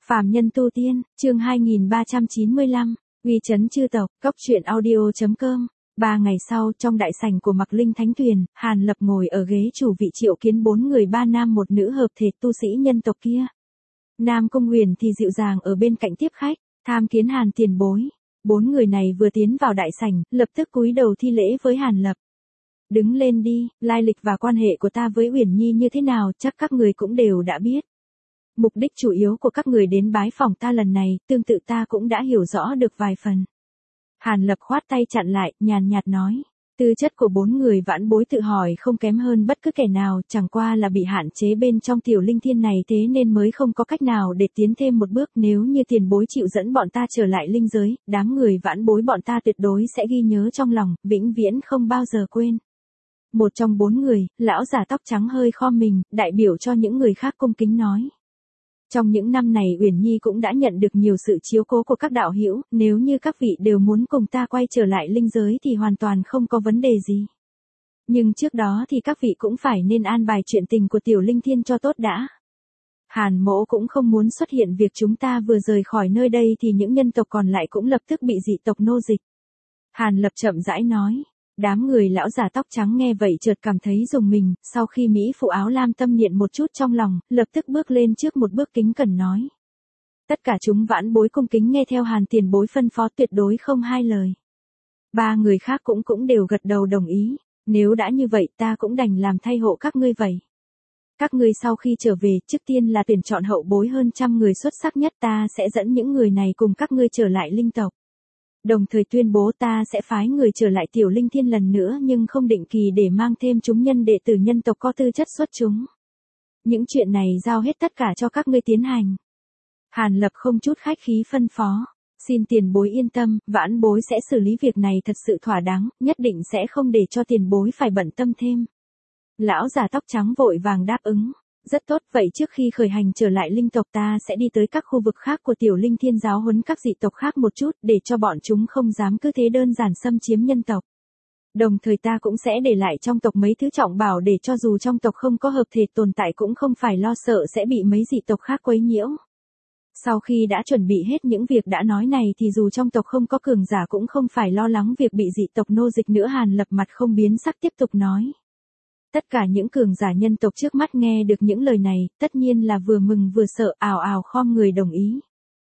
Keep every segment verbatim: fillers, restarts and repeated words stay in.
Phàm nhân tu tiên, chương hai nghìn ba trăm chín mươi lăm, uy chấn chư tộc, cốc truyện audio chấm com. Ba ngày sau, trong đại sảnh của Mạc Linh Thánh Tuyền, Hàn Lập ngồi ở ghế chủ vị triệu kiến bốn người ba nam một nữ hợp thể tu sĩ nhân tộc kia. Nam Cung Huyền thì dịu dàng ở bên cạnh tiếp khách, tham kiến Hàn tiền bối. Bốn người này vừa tiến vào đại sảnh, lập tức cúi đầu thi lễ với Hàn Lập. Đứng lên đi, lai lịch và quan hệ của ta với Uyển Nhi như thế nào chắc các người cũng đều đã biết. Mục đích chủ yếu của các người đến bái phỏng ta lần này, tương tự ta cũng đã hiểu rõ được vài phần. Hàn Lập khoát tay chặn lại, nhàn nhạt nói. Tư chất của bốn người vãn bối tự hỏi không kém hơn bất cứ kẻ nào, chẳng qua là bị hạn chế bên trong tiểu linh thiên này thế nên mới không có cách nào để tiến thêm một bước. Nếu như tiền bối chịu dẫn bọn ta trở lại linh giới, đám người vãn bối bọn ta tuyệt đối sẽ ghi nhớ trong lòng, vĩnh viễn không bao giờ quên. Một trong bốn người, lão già tóc trắng hơi khom mình, đại biểu cho những người khác cung kính nói. Trong những năm này Uyển Nhi cũng đã nhận được nhiều sự chiếu cố của các đạo hữu, nếu như các vị đều muốn cùng ta quay trở lại linh giới thì hoàn toàn không có vấn đề gì. Nhưng trước đó thì các vị cũng phải nên an bài chuyện tình của tiểu linh thiên cho tốt đã. Hàn Mỗ cũng không muốn xuất hiện việc chúng ta vừa rời khỏi nơi đây thì những nhân tộc còn lại cũng lập tức bị dị tộc nô dịch. Hàn Lập chậm rãi nói. Đám người lão già tóc trắng nghe vậy chợt cảm thấy rùng mình, sau khi Mỹ phụ áo lam tâm niệm một chút trong lòng, lập tức bước lên trước một bước kính cẩn nói. Tất cả chúng vãn bối cung kính nghe theo Hàn tiền bối phân phó tuyệt đối không hai lời. Ba người khác cũng cũng đều gật đầu đồng ý, nếu đã như vậy ta cũng đành làm thay hộ các ngươi vậy. Các ngươi sau khi trở về, trước tiên là tuyển chọn hậu bối hơn trăm người xuất sắc nhất, ta sẽ dẫn những người này cùng các ngươi trở lại linh tộc. Đồng thời tuyên bố ta sẽ phái người trở lại tiểu linh thiên lần nữa nhưng không định kỳ để mang thêm chúng nhân đệ tử nhân tộc có tư chất xuất chúng. Những chuyện này giao hết tất cả cho các ngươi tiến hành. Hàn Lập không chút khách khí phân phó. Xin tiền bối yên tâm, vãn bối sẽ xử lý việc này thật sự thỏa đáng, nhất định sẽ không để cho tiền bối phải bận tâm thêm. Lão già tóc trắng vội vàng đáp ứng. Rất tốt, vậy trước khi khởi hành trở lại linh tộc ta sẽ đi tới các khu vực khác của tiểu linh thiên giáo huấn các dị tộc khác một chút để cho bọn chúng không dám cứ thế đơn giản xâm chiếm nhân tộc. Đồng thời ta cũng sẽ để lại trong tộc mấy thứ trọng bảo để cho dù trong tộc không có hợp thể tồn tại cũng không phải lo sợ sẽ bị mấy dị tộc khác quấy nhiễu. Sau khi đã chuẩn bị hết những việc đã nói này thì dù trong tộc không có cường giả cũng không phải lo lắng việc bị dị tộc nô dịch nữa. Hàn Lập mặt không biến sắc tiếp tục nói. Tất cả những cường giả nhân tộc trước mắt nghe được những lời này, tất nhiên là vừa mừng vừa sợ, ào ào khom người đồng ý.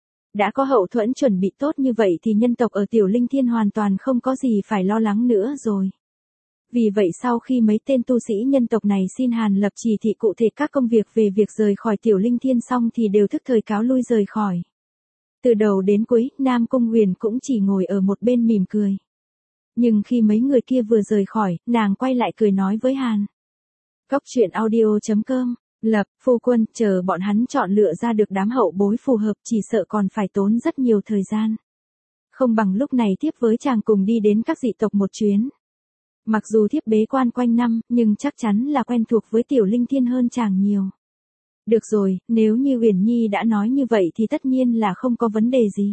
Đã có hậu thuẫn chuẩn bị tốt như vậy thì nhân tộc ở tiểu linh thiên hoàn toàn không có gì phải lo lắng nữa rồi. Vì vậy sau khi mấy tên tu sĩ nhân tộc này xin Hàn Lập chỉ thị cụ thể các công việc về việc rời khỏi tiểu linh thiên xong thì đều thức thời cáo lui rời khỏi. Từ đầu đến cuối, Nam Cung Huyền cũng chỉ ngồi ở một bên mỉm cười. Nhưng khi mấy người kia vừa rời khỏi, nàng quay lại cười nói với Hàn. Cốc truyện audio chấm com, Lập, phu quân, chờ bọn hắn chọn lựa ra được đám hậu bối phù hợp chỉ sợ còn phải tốn rất nhiều thời gian. Không bằng lúc này thiếp với chàng cùng đi đến các dị tộc một chuyến. Mặc dù thiếp bế quan quanh năm, nhưng chắc chắn là quen thuộc với tiểu linh thiên hơn chàng nhiều. Được rồi, nếu như Uyển Nhi đã nói như vậy thì tất nhiên là không có vấn đề gì.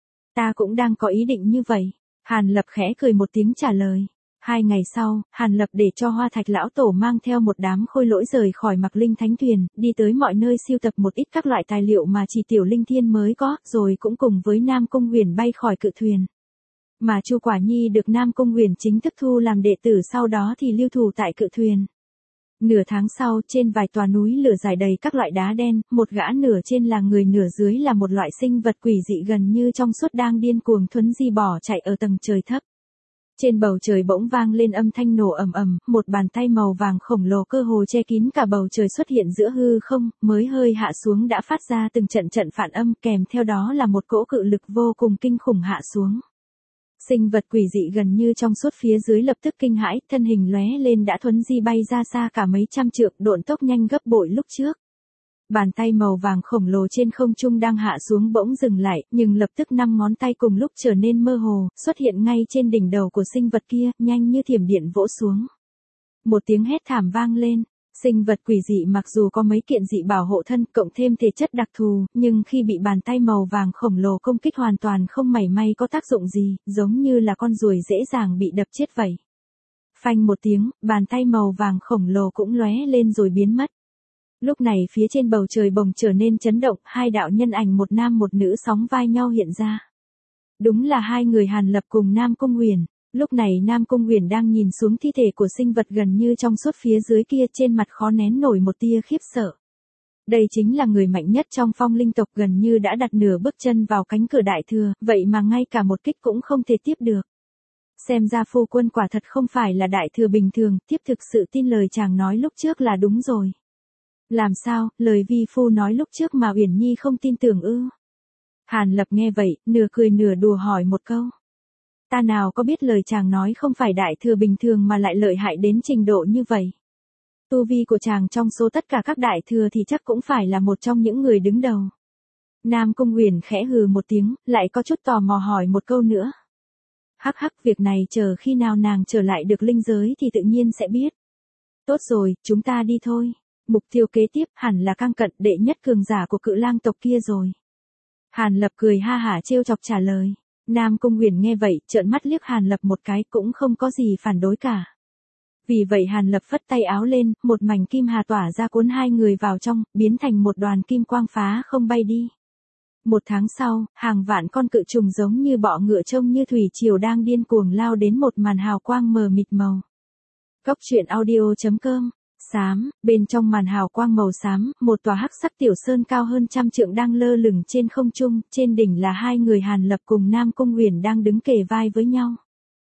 Ta cũng đang có ý định như vậy. Hàn Lập khẽ cười một tiếng trả lời. Hai ngày sau, Hàn Lập để cho Hoa Thạch lão tổ mang theo một đám khôi lỗi rời khỏi Mạc Linh Thánh Tuyền, đi tới mọi nơi siêu tập một ít các loại tài liệu mà chỉ tiểu linh thiên mới có, rồi cũng cùng với Nam Cung Huyền bay khỏi cự thuyền. Mà Chu Quả Nhi được Nam Cung Huyền chính thức thu làm đệ tử sau đó thì lưu thủ tại cự thuyền. Nửa tháng sau, trên vài tòa núi lửa dài đầy các loại đá đen, một gã nửa trên là người nửa dưới là một loại sinh vật quỷ dị gần như trong suốt đang điên cuồng thuấn di bỏ chạy ở tầng trời thấp. Trên bầu trời bỗng vang lên âm thanh nổ ầm ầm, một bàn tay màu vàng khổng lồ cơ hồ che kín cả bầu trời xuất hiện giữa hư không, mới hơi hạ xuống đã phát ra từng trận trận phản âm, kèm theo đó là một cỗ cự lực vô cùng kinh khủng hạ xuống. Sinh vật quỷ dị gần như trong suốt phía dưới lập tức kinh hãi, thân hình lóe lên đã thuấn di bay ra xa cả mấy trăm trượng, độn tốc nhanh gấp bội lúc trước. Bàn tay màu vàng khổng lồ trên không trung đang hạ xuống bỗng dừng lại, nhưng lập tức năm ngón tay cùng lúc trở nên mơ hồ, xuất hiện ngay trên đỉnh đầu của sinh vật kia, nhanh như thiểm điện vỗ xuống. Một tiếng hét thảm vang lên, sinh vật quỷ dị mặc dù có mấy kiện dị bảo hộ thân cộng thêm thể chất đặc thù, nhưng khi bị bàn tay màu vàng khổng lồ công kích hoàn toàn không mảy may có tác dụng gì, giống như là con ruồi dễ dàng bị đập chết vậy. Phanh một tiếng, bàn tay màu vàng khổng lồ cũng lóe lên rồi biến mất. Lúc này phía trên bầu trời bồng trở nên chấn động, hai đạo nhân ảnh một nam một nữ sóng vai nhau hiện ra. Đúng là hai người Hàn Lập cùng Nam Cung Huyền. Lúc này Nam Cung Huyền đang nhìn xuống thi thể của sinh vật gần như trong suốt phía dưới kia, trên mặt khó nén nổi một tia khiếp sợ. Đây chính là người mạnh nhất trong Phong Linh tộc, gần như đã đặt nửa bước chân vào cánh cửa đại thừa, vậy mà ngay cả một kích cũng không thể tiếp được. Xem ra phu quân quả thật không phải là đại thừa bình thường, tiếp thực sự tin lời chàng nói lúc trước là đúng rồi. Làm sao, lời vi phu nói lúc trước mà Uyển Nhi không tin tưởng ư? Hàn Lập nghe vậy, nửa cười nửa đùa hỏi một câu. Ta nào có biết lời chàng nói không phải đại thừa bình thường mà lại lợi hại đến trình độ như vậy. Tu vi của chàng trong số tất cả các đại thừa thì chắc cũng phải là một trong những người đứng đầu. Nam Cung Huyền khẽ hừ một tiếng, lại có chút tò mò hỏi một câu nữa. Hắc hắc, việc này chờ khi nào nàng trở lại được linh giới thì tự nhiên sẽ biết. Tốt rồi, chúng ta đi thôi. Mục tiêu kế tiếp hẳn là căng cận đệ nhất cường giả của Cự Lang tộc kia rồi. Hàn Lập cười ha hả trêu chọc trả lời. Nam Cung Huyền nghe vậy, trợn mắt liếc Hàn Lập một cái, cũng không có gì phản đối cả. Vì vậy Hàn Lập phất tay áo lên, một mảnh kim hà tỏa ra cuốn hai người vào trong, biến thành một đoàn kim quang phá không bay đi. Một tháng sau, hàng vạn con cự trùng giống như bọ ngựa trông như thủy triều đang điên cuồng lao đến một màn hào quang mờ mịt màu. Cốc truyện audio chấm com. Xám, bên trong màn hào quang màu xám, một tòa hắc sắc tiểu sơn cao hơn trăm trượng đang lơ lửng trên không trung, trên đỉnh là hai người Hàn Lập cùng Nam Cung Huyền đang đứng kề vai với nhau.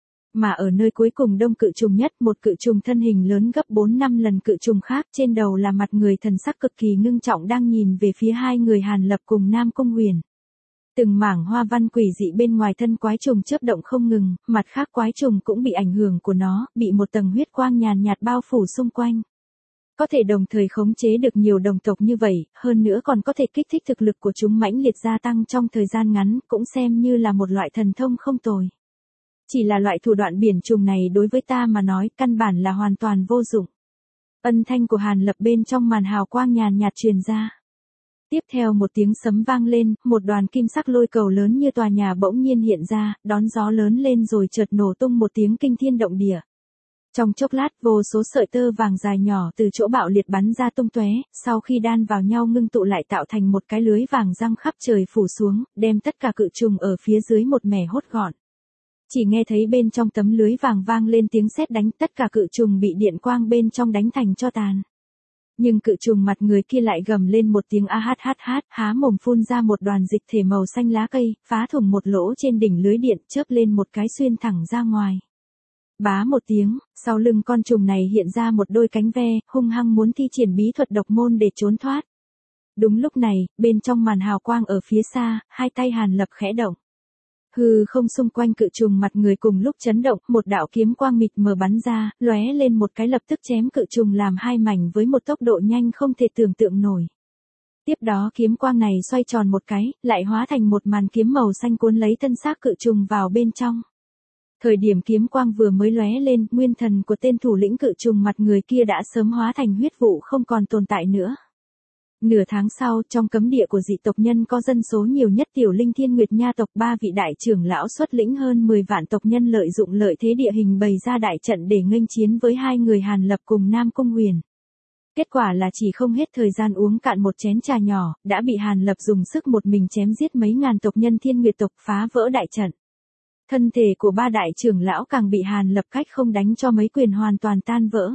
Mà ở nơi cuối cùng đông cự trùng nhất, một cự trùng thân hình lớn gấp bốn năm lần cự trùng khác, trên đầu là mặt người thần sắc cực kỳ ngưng trọng đang nhìn về phía hai người Hàn Lập cùng Nam Cung Huyền. Từng mảng hoa văn quỷ dị bên ngoài thân quái trùng chớp động không ngừng, mặt khác quái trùng cũng bị ảnh hưởng của nó, bị một tầng huyết quang nhàn nhạt bao phủ xung quanh. Có thể đồng thời khống chế được nhiều đồng tộc như vậy, hơn nữa còn có thể kích thích thực lực của chúng mãnh liệt gia tăng trong thời gian ngắn, cũng xem như là một loại thần thông không tồi. Chỉ là loại thủ đoạn biển trùng này đối với ta mà nói, căn bản là hoàn toàn vô dụng. Âm thanh của Hàn Lập bên trong màn hào quang nhàn nhạt truyền ra. Tiếp theo một tiếng sấm vang lên, một đoàn kim sắc lôi cầu lớn như tòa nhà bỗng nhiên hiện ra, đón gió lớn lên rồi chợt nổ tung một tiếng kinh thiên động địa. Trong chốc lát vô số sợi tơ vàng dài nhỏ từ chỗ bạo liệt bắn ra tung tóe, sau khi đan vào nhau ngưng tụ lại tạo thành một cái lưới vàng răng khắp trời phủ xuống, đem tất cả cự trùng ở phía dưới một mẻ hốt gọn. Chỉ nghe thấy bên trong tấm lưới vàng vang lên tiếng sét đánh, tất cả cự trùng bị điện quang bên trong đánh thành tro tàn. Nhưng cự trùng mặt người kia lại gầm lên một tiếng a hát hát hát, há mồm phun ra một đoàn dịch thể màu xanh lá cây, phá thủng một lỗ trên đỉnh lưới điện, chớp lên một cái xuyên thẳng ra ngoài. Bá một tiếng, sau lưng con trùng này hiện ra một đôi cánh ve, hung hăng muốn thi triển bí thuật độc môn để trốn thoát. Đúng lúc này, bên trong màn hào quang ở phía xa, hai tay Hàn Lập khẽ động. Hư không xung quanh cự trùng mặt người cùng lúc chấn động, một đạo kiếm quang mịt mờ bắn ra, lóe lên một cái lập tức chém cự trùng làm hai mảnh với một tốc độ nhanh không thể tưởng tượng nổi. Tiếp đó kiếm quang này xoay tròn một cái, lại hóa thành một màn kiếm màu xanh cuốn lấy thân xác cự trùng vào bên trong. Thời điểm kiếm quang vừa mới lóe lên, nguyên thần của tên thủ lĩnh cự trùng mặt người kia đã sớm hóa thành huyết vụ không còn tồn tại nữa. Nửa tháng sau, trong cấm địa của dị tộc nhân có dân số nhiều nhất Tiểu Linh Thiên Nguyệt Nha tộc, ba vị đại trưởng lão xuất lĩnh hơn mười vạn tộc nhân lợi dụng lợi thế địa hình bày ra đại trận để nghênh chiến với hai người Hàn Lập cùng Nam Cung Huyền. Kết quả là chỉ không hết thời gian uống cạn một chén trà nhỏ, đã bị Hàn Lập dùng sức một mình chém giết mấy ngàn tộc nhân Thiên Nguyệt tộc, phá vỡ đại trận. Thân thể của ba đại trưởng lão càng bị Hàn Lập cách không đánh cho mấy quyền hoàn toàn tan vỡ.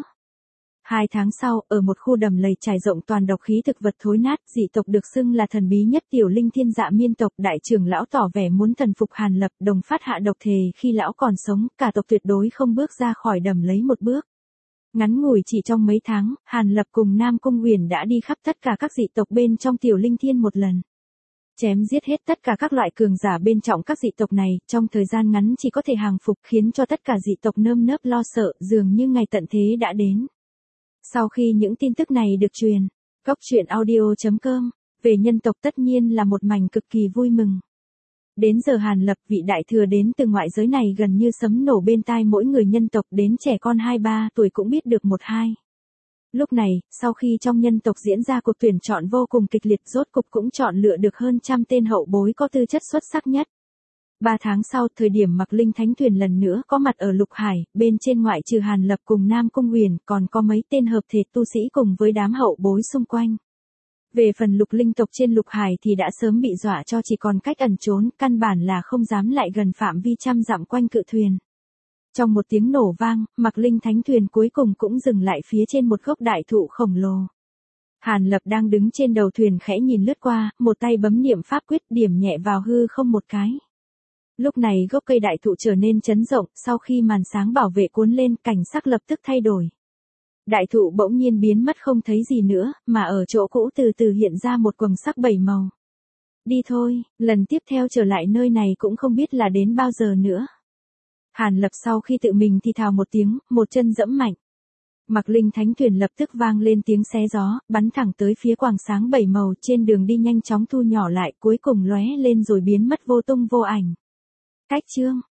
Hai tháng sau, ở một khu đầm lầy trải rộng toàn độc khí thực vật thối nát, dị tộc được xưng là thần bí nhất Tiểu Linh Thiên Dạ Miên tộc, đại trưởng lão tỏ vẻ muốn thần phục Hàn Lập, đồng phát hạ độc thề khi lão còn sống, cả tộc tuyệt đối không bước ra khỏi đầm lấy một bước. Ngắn ngủi chỉ trong mấy tháng, Hàn Lập cùng Nam Cung Huyền đã đi khắp tất cả các dị tộc bên trong Tiểu Linh Thiên một lần. Chém giết hết tất cả các loại cường giả bên trong các dị tộc này, trong thời gian ngắn chỉ có thể hàng phục, khiến cho tất cả dị tộc nơm nớp lo sợ, dường như ngày tận thế đã đến. Sau khi những tin tức này được truyền, cốc truyện audio chấm com, về nhân tộc tất nhiên là một mảnh cực kỳ vui mừng. Đến giờ Hàn Lập, vị đại thừa đến từ ngoại giới này gần như sấm nổ bên tai mỗi người nhân tộc, đến trẻ con hai ba tuổi cũng biết được một hai. Lúc này, sau khi trong nhân tộc diễn ra cuộc tuyển chọn vô cùng kịch liệt, rốt cục cũng chọn lựa được hơn trăm tên hậu bối có tư chất xuất sắc nhất. Ba tháng sau, thời điểm Mạc Linh Thánh Thuyền lần nữa có mặt ở Lục Hải, bên trên ngoại trừ Hàn Lập cùng Nam Cung Huyền, còn có mấy tên hợp thể tu sĩ cùng với đám hậu bối xung quanh. Về phần lục linh tộc trên Lục Hải thì đã sớm bị dọa cho chỉ còn cách ẩn trốn, căn bản là không dám lại gần phạm vi trăm dặm quanh cự thuyền. Trong một tiếng nổ vang, Mạc Linh Thánh Thuyền cuối cùng cũng dừng lại phía trên một gốc đại thụ khổng lồ. Hàn Lập đang đứng trên đầu thuyền khẽ nhìn lướt qua, một tay bấm niệm pháp quyết điểm nhẹ vào hư không một cái. Lúc này gốc cây đại thụ trở nên chấn rộng, sau khi màn sáng bảo vệ cuốn lên, cảnh sắc lập tức thay đổi. Đại thụ bỗng nhiên biến mất không thấy gì nữa, mà ở chỗ cũ từ từ hiện ra một quầng sắc bảy màu. Đi thôi, lần tiếp theo trở lại nơi này cũng không biết là đến bao giờ nữa. Hàn Lập sau khi tự mình thì thào một tiếng, một chân dẫm mạnh. Mạc Linh Thánh Thuyền lập tức vang lên tiếng xé gió, bắn thẳng tới phía quầng sáng bảy màu, trên đường đi nhanh chóng thu nhỏ lại, cuối cùng lóe lên rồi biến mất vô tung vô ảnh. Cách chương